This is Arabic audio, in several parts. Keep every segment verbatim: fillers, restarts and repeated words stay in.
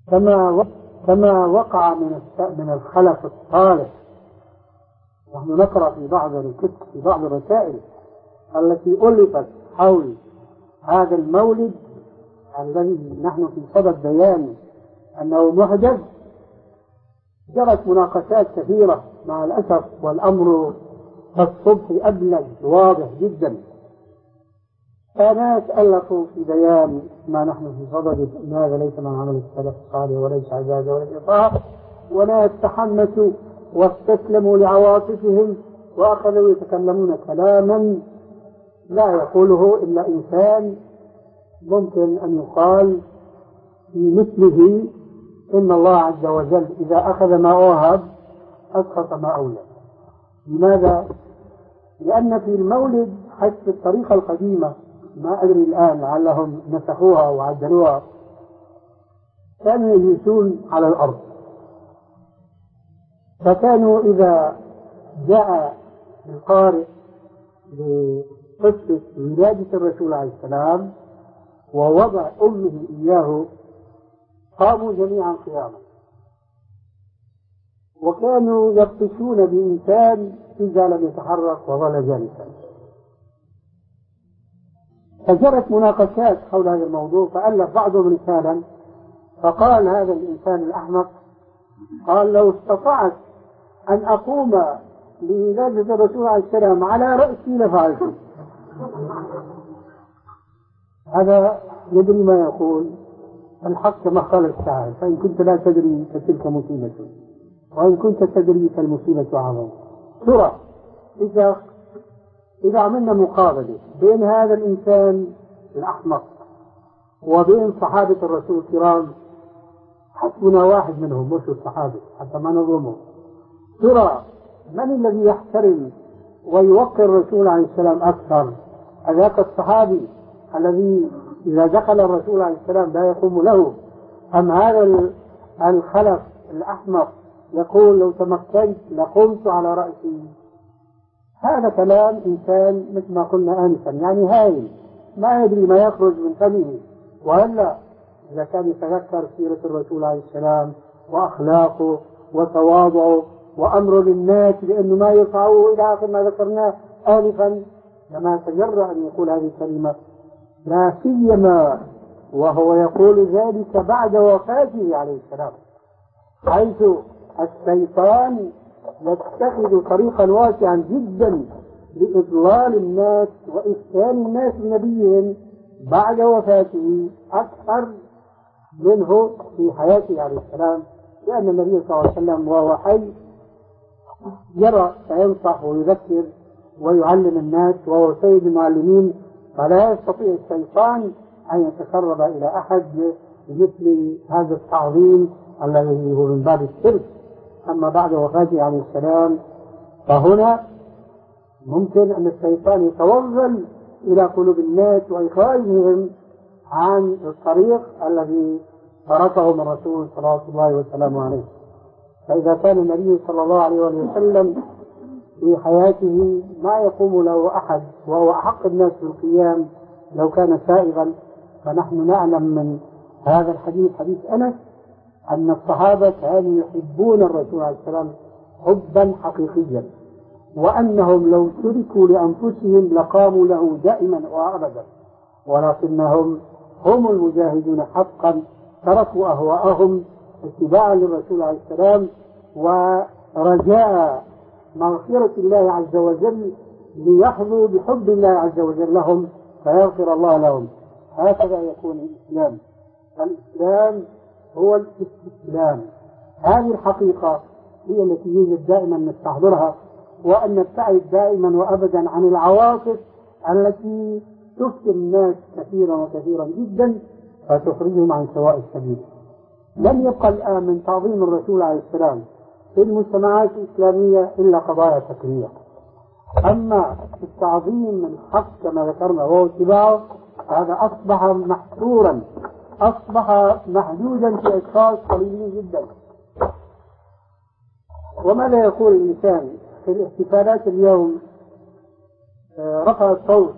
كما كما وقع من من الخلف الصالح. نحن نقرأ في بعض الكتب في بعض الرسائل التي ألفت حول هذا المولد الذي نحن في صدد بيان أنه محدث. جرت مناقشات كثيرة مع الأسف، والأمر الصبح أبلج واضح جدا. فناس ألفوا في بيان ما نحن في صدد أن هذا ليس من عمل السلف الصالح وليس عبادة ولا إطاعة، وناس تحمسوا واستسلموا لعواطفهم وأخذوا يتكلمون كلاما لا يقوله إلا إنسان ممكن أن يقال في مثله إن الله عز وجل إذا أخذ ما أوهب أسقط ما أولى. لماذا؟ لأن في المولد حتى الطريقة القديمة، ما أدري الآن لعلهم نسخوها وعدلوها، كانوا يجلسون على الأرض، فكانوا إذا جاء القارئ لقصة ولادة الرسول عليه السلام ووضع أمه إياه قاموا جميعا قياما، وكانوا يبطشون بإنسان إذا لم يتحرك وظل جالسا. فجرت مناقشات حول هذا الموضوع، فألف بعضهم رسالا فقال هذا الإنسان الأحمق، قال لو استطعت أن أقوم لولادة الرسول عليه السلام على رأسي لفعلته. هذا يدري ما يقول الحق كما قال الشاعر، فإن كنت لا تدري فتلك مصيبة، وإن كنت تدري فالمصيبة أعظم. ترى إذا إذا عملنا مقابلة بين هذا الإنسان الأحمق وبين صحابة الرسول الكرام، حسبنا واحد منهم مش الصحابة حتى ما نظلمه، ترى من الذي يحترم ويوقر الرسول عليه السلام أكثر؟ هذاك الصحابي الذي إذا دخل الرسول عليه السلام لا يقوم له، أم هذا الخلف الأحمق يقول لو تمكنت لقمت على رأسي؟ هذا كلام إنسان مثل ما قلنا آنفا، يعني هايل ما يدري ما يخرج من فمه. وهلا إذا كان يتذكر سيرة الرسول عليه السلام وأخلاقه وتواضعه وأمره للناس بأنه ما يرفعوه إلى آخر ما ذكرناه آنفا، لما تجرأ أن يقول هذه الكلمة، لا سيما وهو يقول ذلك بعد وفاته عليه السلام، حيث الشيطان يتخذ طريقا واسعا جدا لإضلال الناس وإفتان الناس بنبيهم بعد وفاته أكثر منه في حياته عليه السلام، لأن النبي صلى الله عليه وسلم وهو حي يرى فينصح ويذكر ويعلم الناس وهو سيد المعلمين، فلا يستطيع الشيطان أن يتقرب إلى أحد بمثل هذا التعظيم الذي هو من باب الشرك. أما بعد وفاته عليه السلام فهنا ممكن أن الشيطان يتوغل إلى قلوب الناس وإخراجهم عن الطريق الذي تركهم الرسول صلى الله عليه وسلم عليه. فإذا كان النبي صلى الله عليه وسلم في حياته ما يقوم له أحد وهو أحق الناس بالقيام لو كان سائغا، فنحن نعلم من هذا الحديث حديث أنس أن الصحابة كانوا يحبون الرسول عليه السلام حبا حقيقيا، وأنهم لو تركوا لأنفسهم لقاموا له دائما وأبدا، ولكنهم هم المجاهدون حقا تركوا أهواءهم اتباعا للرسول عليه السلام ورجاء مغفرة الله عز وجل ليحظوا بحب الله عز وجل لهم فيغفر الله لهم. هكذا يكون الإسلام. الإسلام هو الاستسلام. هذه الحقيقة هي التي يجب دائما نستحضرها، وأن نبتعد دائما وأبدا عن العواطف التي تفتن الناس كثيرا وكثيرا جدا فتخرجهم عن سواء السبيل. لم يبقى الآن من تعظيم الرسول عليه السلام في المجتمعات الإسلامية إلا قضايا تكرية. أما التعظيم من حق كما ذكرنا وهو اتباعه، هذا أصبح محصورا، أصبح محدودا في أشخاص قليلين جدا. وماذا يقول الإنسان في الاحتفالات اليوم؟ رفع الصوت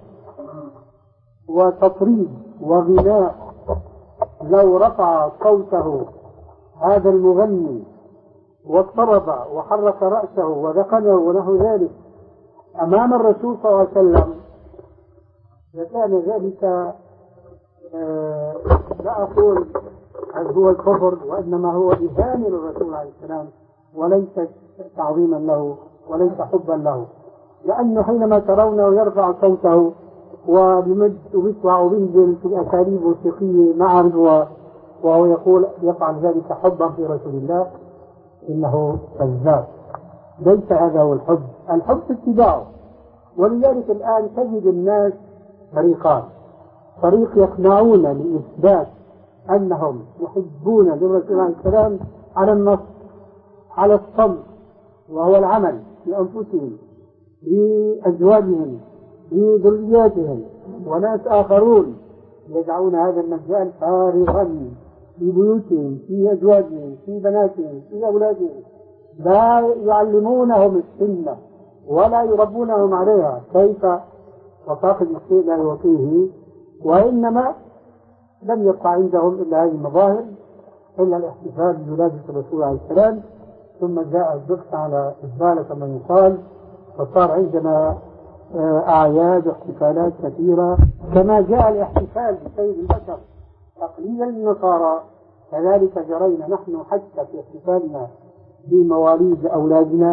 وتطريب وغناء. لو رفع صوته هذا المغني واضطرب وحرك رأسه وذقنه ونحو ذلك أمام الرسول صلى الله عليه وسلم، لكان ذلك آه لا أقول هو الكفر، وإنما هو إهانة للرسول عليه السلام وليس تعظيما له وليس حبا له. لأنه حينما ترونه يرفع صوته وبمد وبيسمع وبينزل في الأساليب الموسيقية معا وهو يقول يفعل ذلك حبا في رسول الله، إنه كذاب. ليس هذا هو الحب، الحب اتباعه. ولذلك الآن تجد الناس طريقان: طريق يقنعون لإثبات أنهم يحبون للرسول عليه السلام على النص، على الصمت، وهو العمل لأنفسهم بأزواجهم بذرياتهم، وناس آخرون يدعون هذا المجال فارغا في بيوتهم في أزواجهم في بناتهم في أولادهم، لا يعلمونهم السنة ولا يربونهم عليها، كيف وفاقد الشيء لا يعطيه، وإنما لم يبقى عندهم إلا هذه المظاهر، إلا الاحتفال بولادة الرسول عليه السلام، ثم جاء الضغط على إقبال كما يقال، فصار عندنا أعياد واحتفالات كثيرة، كما جاء الاحتفال بسيد البشر تقليدا للنصارى، كذلك جرينا نحن حتى في احتفالنا بمواليد أولادنا